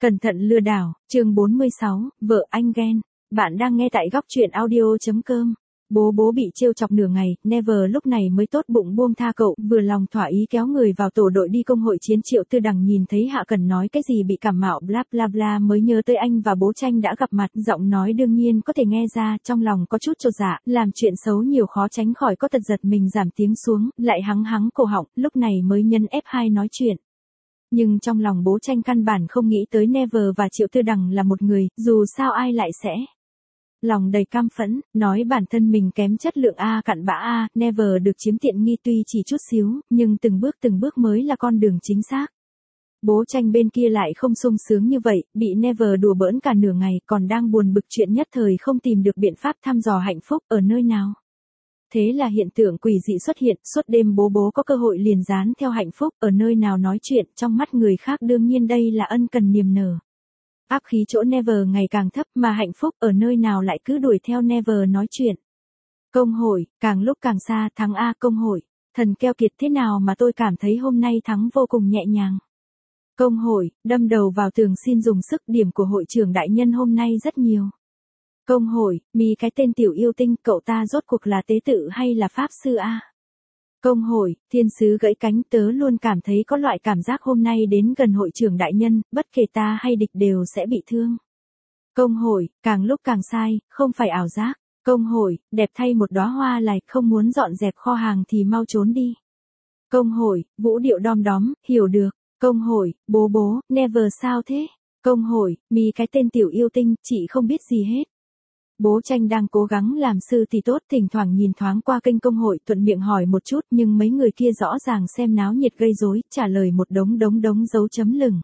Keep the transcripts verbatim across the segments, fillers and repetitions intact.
Cẩn thận lừa đảo, chương bốn mươi sáu, vợ anh ghen. Bạn đang nghe tại góc truyện audio.com. Bố bố bị trêu chọc nửa ngày, Never lúc này mới tốt bụng buông tha cậu, vừa lòng thỏa ý kéo người vào tổ đội đi công hội chiến. Triệu Tư Đằng nhìn thấy Hạ Cần nói cái gì bị cảm mạo bla bla bla mới nhớ tới anh và bố Tranh đã gặp mặt, giọng nói đương nhiên có thể nghe ra, trong lòng có chút chột dạ, làm chuyện xấu nhiều khó tránh khỏi có tật giật mình giảm tiếng xuống, lại hắng hắng cổ họng, lúc này mới nhân ép hai nói chuyện. Nhưng trong lòng bố Tranh căn bản không nghĩ tới Never và Triệu Tư Đằng là một người, dù sao ai lại sẽ. Lòng đầy cam phẫn, nói bản thân mình kém chất lượng A cặn bã A, Never được chiếm tiện nghi tuy chỉ chút xíu, nhưng từng bước từng bước mới là con đường chính xác. Bố Tranh bên kia lại không sung sướng như vậy, bị Never đùa bỡn cả nửa ngày, còn đang buồn bực chuyện nhất thời không tìm được biện pháp thăm dò hạnh phúc ở nơi nào. Thế là hiện tượng quỷ dị xuất hiện, suốt đêm bố bố có cơ hội liền dán theo hạnh phúc ở nơi nào nói chuyện, trong mắt người khác đương nhiên đây là ân cần niềm nở. Áp khí chỗ Never ngày càng thấp mà hạnh phúc ở nơi nào lại cứ đuổi theo Never nói chuyện. Công hội, càng lúc càng xa, thắng A công hội. Thần keo kiệt thế nào mà tôi cảm thấy hôm nay thắng vô cùng nhẹ nhàng. Công hội, đâm đầu vào tường xin dùng sức, điểm của hội trưởng đại nhân hôm nay rất nhiều. Công hội, mi cái tên tiểu yêu tinh, cậu ta rốt cuộc là tế tự hay là pháp sư A? Công hội, thiên sứ gãy cánh, tớ luôn cảm thấy có loại cảm giác hôm nay đến gần hội trưởng đại nhân, bất kể ta hay địch đều sẽ bị thương. Công hội, càng lúc càng sai, không phải ảo giác. Công hội, đẹp thay một đóa hoa lại, không muốn dọn dẹp kho hàng thì mau trốn đi. Công hội, vũ điệu đom đóm, hiểu được. Công hội, bố bố, Never sao thế? Công hội, mi cái tên tiểu yêu tinh, chị không biết gì hết. Bố Tranh đang cố gắng làm sư thì tốt, thỉnh thoảng nhìn thoáng qua kênh công hội, thuận miệng hỏi một chút, nhưng mấy người kia rõ ràng xem náo nhiệt gây rối, trả lời một đống đống đống dấu chấm lửng.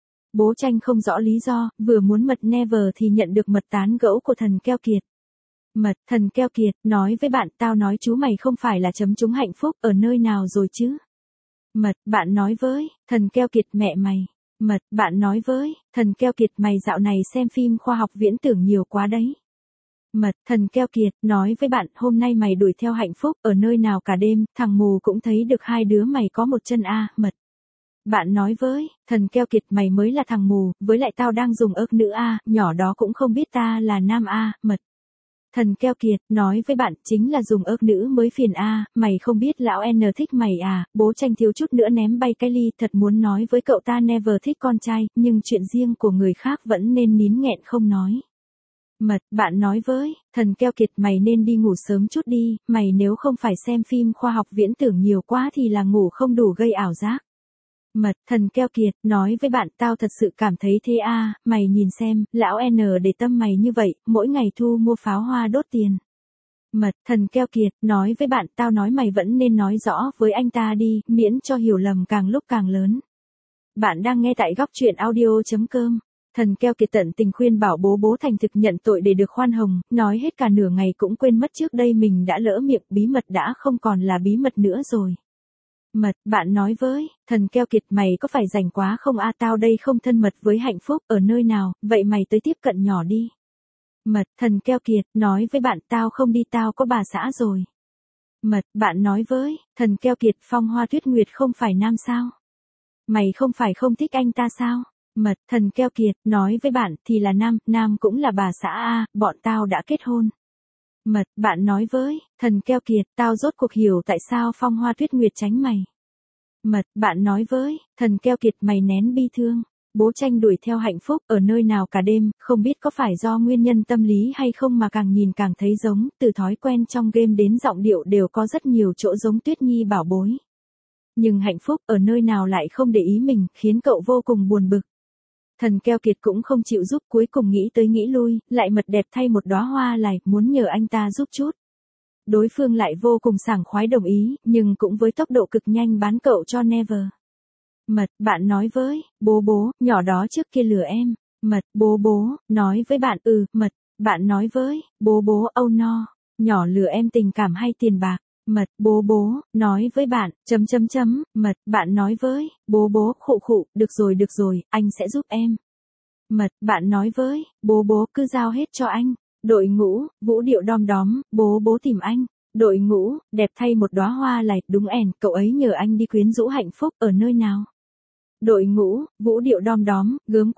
Bố Tranh không rõ lý do, vừa muốn mật Never thì nhận được mật tán gẫu của thần keo kiệt. Mật, thần keo kiệt, nói với bạn, tao nói chú mày không phải là chấm trúng hạnh phúc ở nơi nào rồi chứ? Mật, bạn nói với, thần keo kiệt mẹ mày. Mật, bạn nói với, thần keo kiệt mày dạo này xem phim khoa học viễn tưởng nhiều quá đấy. Mật, thần keo kiệt, nói với bạn, hôm nay mày đuổi theo hạnh phúc, ở nơi nào cả đêm, thằng mù cũng thấy được hai đứa mày có một chân A, mật. Bạn nói với, thần keo kiệt mày mới là thằng mù, với lại tao đang dùng ớt nữ A, nhỏ đó cũng không biết ta là nam A, mật. Thần keo kiệt, nói với bạn, chính là dùng ớt nữ mới phiền A, mày không biết lão N thích mày à, bố Tranh thiếu chút nữa ném bay cái ly, thật muốn nói với cậu ta Never thích con trai, nhưng chuyện riêng của người khác vẫn nên nín nghẹn không nói. Mật, bạn nói với, thần keo kiệt mày nên đi ngủ sớm chút đi, mày nếu không phải xem phim khoa học viễn tưởng nhiều quá thì là ngủ không đủ gây ảo giác. Mật, thần keo kiệt, nói với bạn, tao thật sự cảm thấy thế a, mày nhìn xem, lão N để tâm mày như vậy, mỗi ngày thu mua pháo hoa đốt tiền. Mật, thần keo kiệt, nói với bạn, tao nói mày vẫn nên nói rõ với anh ta đi, miễn cho hiểu lầm càng lúc càng lớn. Bạn đang nghe tại góc truyện audio.com. Thần keo kiệt tận tình khuyên bảo bố bố thành thực nhận tội để được khoan hồng, nói hết cả nửa ngày cũng quên mất trước đây mình đã lỡ miệng, bí mật đã không còn là bí mật nữa rồi. Mật, bạn nói với, thần keo kiệt mày có phải rảnh quá không a, tao đây không thân mật với hạnh phúc ở nơi nào, vậy mày tới tiếp cận nhỏ đi. Mật, thần keo kiệt, nói với bạn, tao không đi, tao có bà xã rồi. Mật, bạn nói với, thần keo kiệt, Phong Hoa Tuyết Nguyệt không phải nam sao? Mày không phải không thích anh ta sao? Mật, thần keo kiệt, nói với bạn, thì là nam, nam cũng là bà xã a, bọn tao đã kết hôn. Mật, bạn nói với, thần keo kiệt, tao rốt cuộc hiểu tại sao Phong Hoa Tuyết Nguyệt tránh mày. Mật, bạn nói với, thần keo kiệt, mày nén bi thương. Bố Tranh đuổi theo hạnh phúc ở nơi nào cả đêm, không biết có phải do nguyên nhân tâm lý hay không mà càng nhìn càng thấy giống, từ thói quen trong game đến giọng điệu đều có rất nhiều chỗ giống Tuyết Nhi bảo bối. Nhưng hạnh phúc ở nơi nào lại không để ý mình, khiến cậu vô cùng buồn bực. Thần keo kiệt cũng không chịu giúp, cuối cùng nghĩ tới nghĩ lui, lại mật đẹp thay một đóa hoa lại, muốn nhờ anh ta giúp chút. Đối phương lại vô cùng sảng khoái đồng ý, nhưng cũng với tốc độ cực nhanh bán cậu cho Never. Mật, bạn nói với, bố bố, nhỏ đó trước kia lừa em. Mật, bố bố, nói với bạn, ừ, mật, bạn nói với, bố bố, âu no, nhỏ lừa em tình cảm hay tiền bạc. Mật, bố bố, nói với bạn, chấm chấm chấm, mật, bạn nói với, bố bố, khụ khụ, được rồi được rồi, anh sẽ giúp em. Mật, bạn nói với, bố bố, cứ giao hết cho anh. Đội ngũ, vũ điệu đom đóm, bố bố tìm anh. Đội ngũ, đẹp thay một đóa hoa lại, đúng ẻn, cậu ấy nhờ anh đi quyến rũ hạnh phúc ở nơi nào. Đội ngũ, vũ điệu đom đóm, gớm quá.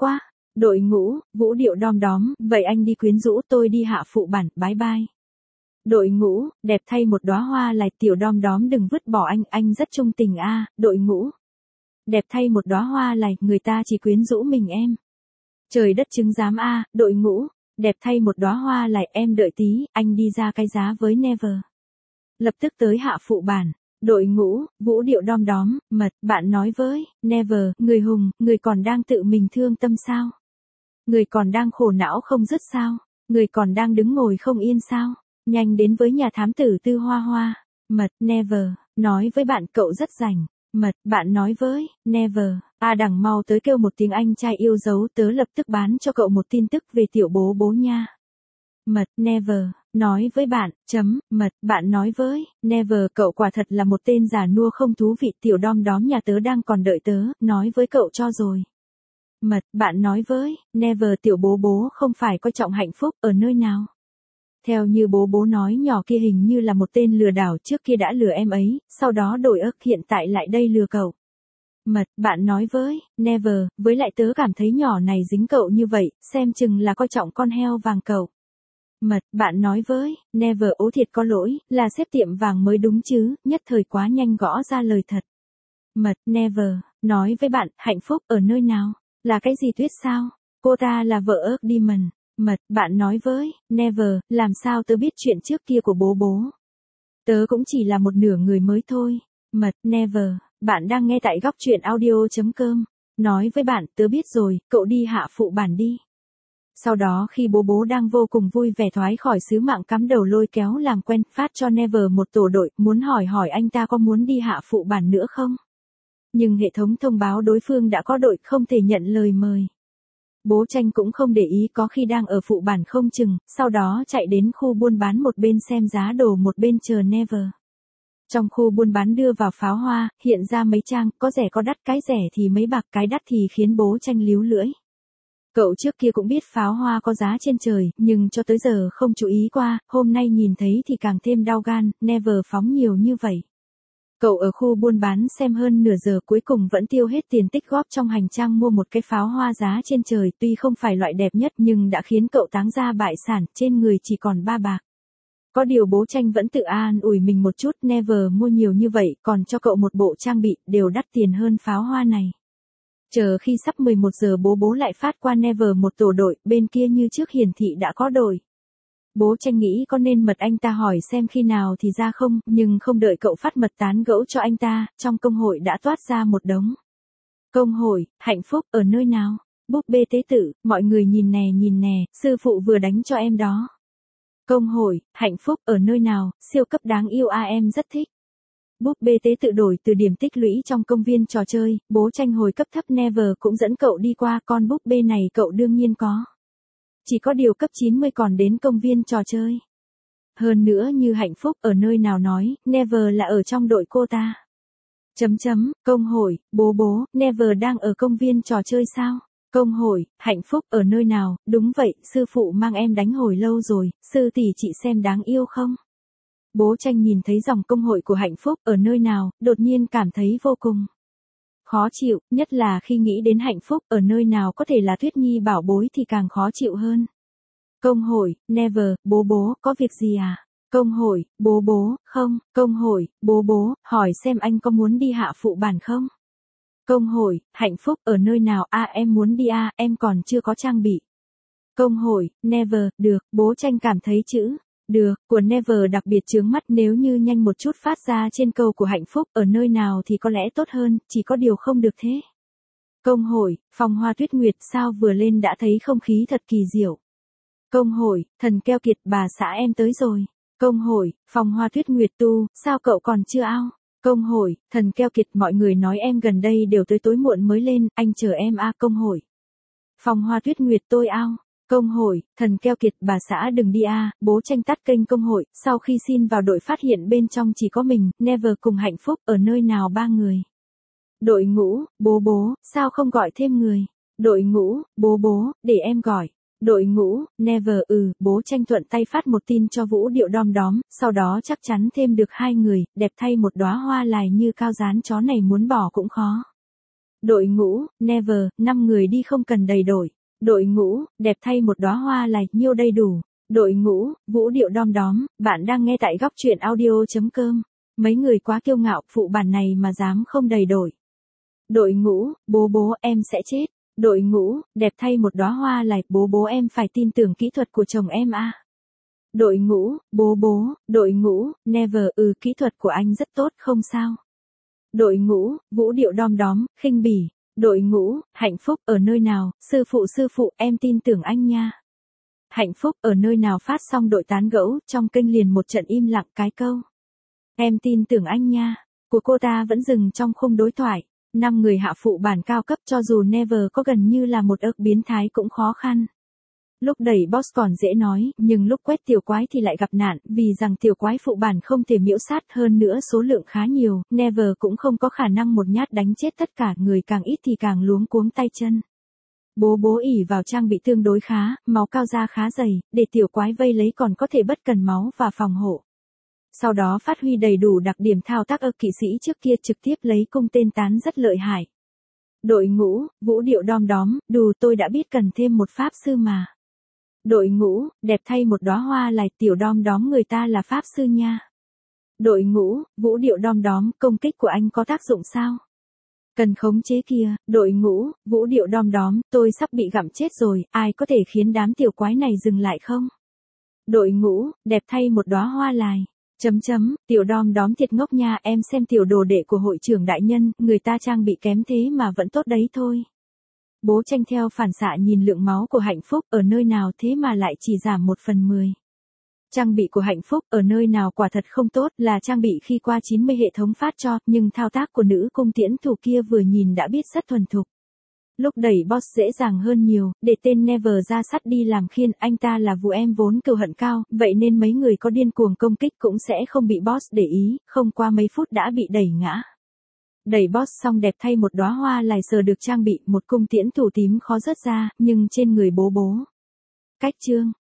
Đội ngũ, Vũ Điệu đom đóm, vậy anh đi quyến rũ, tôi đi hạ phụ bản, bye bye. Đội ngũ, đẹp thay một đóa hoa lại, tiểu đom đóm đừng vứt bỏ anh, anh rất trung tình a. Đội ngũ, đẹp thay một đóa hoa lại, người ta chỉ quyến rũ mình em. Trời đất chứng giám a. Đội ngũ, đẹp thay một đóa hoa lại, em đợi tí, anh đi ra cái giá với Never. Lập tức tới hạ phụ bản. Đội ngũ, Vũ Điệu đom đóm, mật, bạn nói với Never, người hùng, người còn đang tự mình thương tâm sao? Người còn đang khổ não không dứt sao? Người còn đang đứng ngồi không yên sao? Nhanh đến với nhà thám tử Tư Hoa Hoa. Mật, Never, nói với bạn cậu rất rảnh. Mật, bạn nói với Never, a đằng mau tới kêu một tiếng anh trai yêu dấu, tớ lập tức bán cho cậu một tin tức về tiểu bố bố nha. Mật, Never, nói với bạn, chấm, mật, bạn nói với Never, cậu quả thật là một tên giả nua không thú vị, tiểu đom đóm nhà tớ đang còn đợi tớ, nói với cậu cho rồi. Mật, bạn nói với Never, tiểu bố bố không phải coi trọng hạnh phúc ở nơi nào. Theo như bố bố nói, nhỏ kia hình như là một tên lừa đảo, trước kia đã lừa em ấy, sau đó đổi ức, hiện tại lại đây lừa cậu. Mật, bạn nói với Never, với lại tớ cảm thấy nhỏ này dính cậu như vậy, xem chừng là coi trọng con heo vàng cậu. Mật, bạn nói với Never, ố thiệt có lỗi, là xếp tiệm vàng mới đúng chứ, nhất thời quá nhanh gõ ra lời thật. Mật, Never, nói với bạn, hạnh phúc ở nơi nào? Là cái gì tuyết sao? Cô ta là vợ ước Demon. Mật, bạn nói với Never, làm sao tớ biết chuyện trước kia của bố bố? Tớ cũng chỉ là một nửa người mới thôi. Mật, Never, bạn đang nghe tại góc truyện audio chấm com. Nói với bạn, tớ biết rồi, cậu đi hạ phụ bản đi. Sau đó khi bố bố đang vô cùng vui vẻ thoái khỏi sứ mạng cắm đầu lôi kéo làm quen, phát cho Never một tổ đội, muốn hỏi hỏi anh ta có muốn đi hạ phụ bản nữa không? Nhưng hệ thống thông báo đối phương đã có đội, không thể nhận lời mời. Bố Tranh cũng không để ý, có khi đang ở phụ bản không chừng, sau đó chạy đến khu buôn bán một bên xem giá đồ một bên chờ Never. Trong khu buôn bán đưa vào pháo hoa, hiện ra mấy trang, có rẻ có đắt, cái rẻ thì mấy bạc, cái đắt thì khiến bố Tranh líu lưỡi. Cậu trước kia cũng biết pháo hoa có giá trên trời, nhưng cho tới giờ không chú ý qua, hôm nay nhìn thấy thì càng thêm đau gan, Never phóng nhiều như vậy. Cậu ở khu buôn bán xem hơn nửa giờ, cuối cùng vẫn tiêu hết tiền tích góp trong hành trang mua một cái pháo hoa giá trên trời, tuy không phải loại đẹp nhất nhưng đã khiến cậu táng ra bại sản, trên người chỉ còn ba bạc. Có điều bố Tranh vẫn tự an ủi mình một chút, Never mua nhiều như vậy, còn cho cậu một bộ trang bị, đều đắt tiền hơn pháo hoa này. Chờ khi sắp mười một giờ bố bố lại phát qua Never một tổ đội, bên kia như trước hiển thị đã có đội. Bố Tranh nghĩ có nên mật anh ta hỏi xem khi nào thì ra không, nhưng không đợi cậu phát mật tán gẫu cho anh ta, trong công hội đã toát ra một đống. Công hội, hạnh phúc ở nơi nào? Búp bê tế tự, mọi người nhìn nè nhìn nè, sư phụ vừa đánh cho em đó. Công hội, hạnh phúc ở nơi nào, siêu cấp đáng yêu a, em rất thích. Búp bê tế tự đổi từ điểm tích lũy trong công viên trò chơi, bố Tranh hồi cấp thấp Never cũng dẫn cậu đi qua, con búp bê này cậu đương nhiên có. Chỉ có điều cấp chín mươi còn đến công viên trò chơi. Hơn nữa như hạnh phúc ở nơi nào nói, Never là ở trong đội cô ta. Chấm chấm, công hội, bố bố, Never đang ở công viên trò chơi sao? Công hội, hạnh phúc ở nơi nào, đúng vậy, sư phụ mang em đánh hồi lâu rồi, sư tỷ chị xem đáng yêu không? Bố Tranh nhìn thấy dòng công hội của hạnh phúc ở nơi nào, đột nhiên cảm thấy vô cùng khó chịu, nhất là khi nghĩ đến hạnh phúc ở nơi nào có thể là Tuyết Nhi bảo bối thì càng khó chịu hơn. Công hội, Never, bố bố, có việc gì à? Công hội, bố bố, không, công hội, bố bố, hỏi xem anh có muốn đi hạ phụ bản không? Công hội, hạnh phúc ở nơi nào a, em muốn đi a, em còn chưa có trang bị. Công hội, Never, được, bố Tranh cảm thấy chữ được của Never đặc biệt chướng mắt, nếu như nhanh một chút phát ra trên câu của hạnh phúc ở nơi nào thì có lẽ tốt hơn, chỉ có điều không được thế. Công hội, Phong Hoa Tuyết Nguyệt, sao vừa lên đã thấy không khí thật kỳ diệu. Công hội, thần keo kiệt, bà xã em tới rồi. Công hội, Phong Hoa Tuyết Nguyệt tu, sao cậu còn chưa ao? Công hội, thần keo kiệt, mọi người nói em gần đây đều tới tối muộn mới lên, anh chờ em a. Công hội, Phong Hoa Tuyết Nguyệt, tôi ao. Công hội, thần keo kiệt, bà xã đừng đi a. Bố Tranh tắt kênh công hội, sau khi xin vào đội phát hiện bên trong chỉ có mình, Never cùng hạnh phúc ở nơi nào ba người. Đội ngũ, bố bố, sao không gọi thêm người? Đội ngũ, bố bố, để em gọi. Đội ngũ, Never, ừ, bố Tranh thuận tay phát một tin cho Vũ Điệu đom đóm, sau đó chắc chắn thêm được hai người, đẹp thay một đóa hoa lại như cao dán chó này muốn bỏ cũng khó. Đội ngũ, Never, năm người đi không cần đầy đổi. Đội ngũ, đẹp thay một đóa hoa lại, nhiêu đây đủ. Đội ngũ, vũ điệu đom đóm, bạn đang nghe tại góc truyện audio.com. Mấy người quá kiêu ngạo, phụ bản này mà dám không đầy đổi. Đội ngũ, bố bố em sẽ chết. Đội ngũ, đẹp thay một đóa hoa lại, bố bố em phải tin tưởng kỹ thuật của chồng em à. Đội ngũ, bố bố, đội ngũ, never, ừ kỹ thuật của anh rất tốt không sao. Đội ngũ, vũ điệu đom đóm, khinh bỉ. Đội ngũ, hạnh phúc ở nơi nào, sư phụ sư phụ em tin tưởng anh nha. Hạnh phúc ở nơi nào phát xong đội tán gẫu, trong kênh liền một trận im lặng cái câu. Em tin tưởng anh nha, của cô ta vẫn dừng trong khung đối thoại. Năm người hạ phụ bản cao cấp cho dù Never có gần như là một ức biến thái cũng khó khăn. Lúc đẩy boss còn dễ nói, nhưng lúc quét tiểu quái thì lại gặp nạn, vì rằng tiểu quái phụ bản không thể miễu sát hơn nữa số lượng khá nhiều, Never cũng không có khả năng một nhát đánh chết tất cả, người càng ít thì càng luống cuống tay chân. Bố bố ỉ vào trang bị tương đối khá, máu cao ra khá dày, để tiểu quái vây lấy còn có thể bất cần máu và phòng hộ. Sau đó phát huy đầy đủ đặc điểm thao tác ơ kỵ sĩ trước kia trực tiếp lấy cung tên tán rất lợi hại. Đội ngũ, vũ điệu đom đóm, đù tôi đã biết cần thêm một pháp sư mà. Đội ngũ, đẹp thay một đóa hoa lại, tiểu đom đóm người ta là pháp sư nha. Đội ngũ, vũ điệu đom đóm, công kích của anh có tác dụng sao? Cần khống chế kia, đội ngũ, vũ điệu đom đóm, tôi sắp bị gặm chết rồi, ai có thể khiến đám tiểu quái này dừng lại không? Đội ngũ, đẹp thay một đóa hoa lại. Chấm chấm, tiểu đom đóm thiệt ngốc nha, em xem tiểu đồ đệ của hội trưởng đại nhân, người ta trang bị kém thế mà vẫn tốt đấy thôi. Bố tranh theo phản xạ nhìn lượng máu của hạnh phúc ở nơi nào thế mà lại chỉ giảm một phần mười. Trang bị của hạnh phúc ở nơi nào quả thật không tốt, là trang bị khi qua chín mươi hệ thống phát cho, nhưng thao tác của nữ cung tiễn thủ kia vừa nhìn đã biết rất thuần thục. Lúc đẩy boss dễ dàng hơn nhiều, để tên Never ra sắt đi làm khiên, anh ta là vụ em vốn cừu hận cao, vậy nên mấy người có điên cuồng công kích cũng sẽ không bị boss để ý, không qua mấy phút đã bị đẩy ngã. Đẩy boss xong đẹp thay một đóa hoa lại sờ được trang bị, một cung tiễn thủ tím khó rớt ra, nhưng trên người bố bố. Cách chương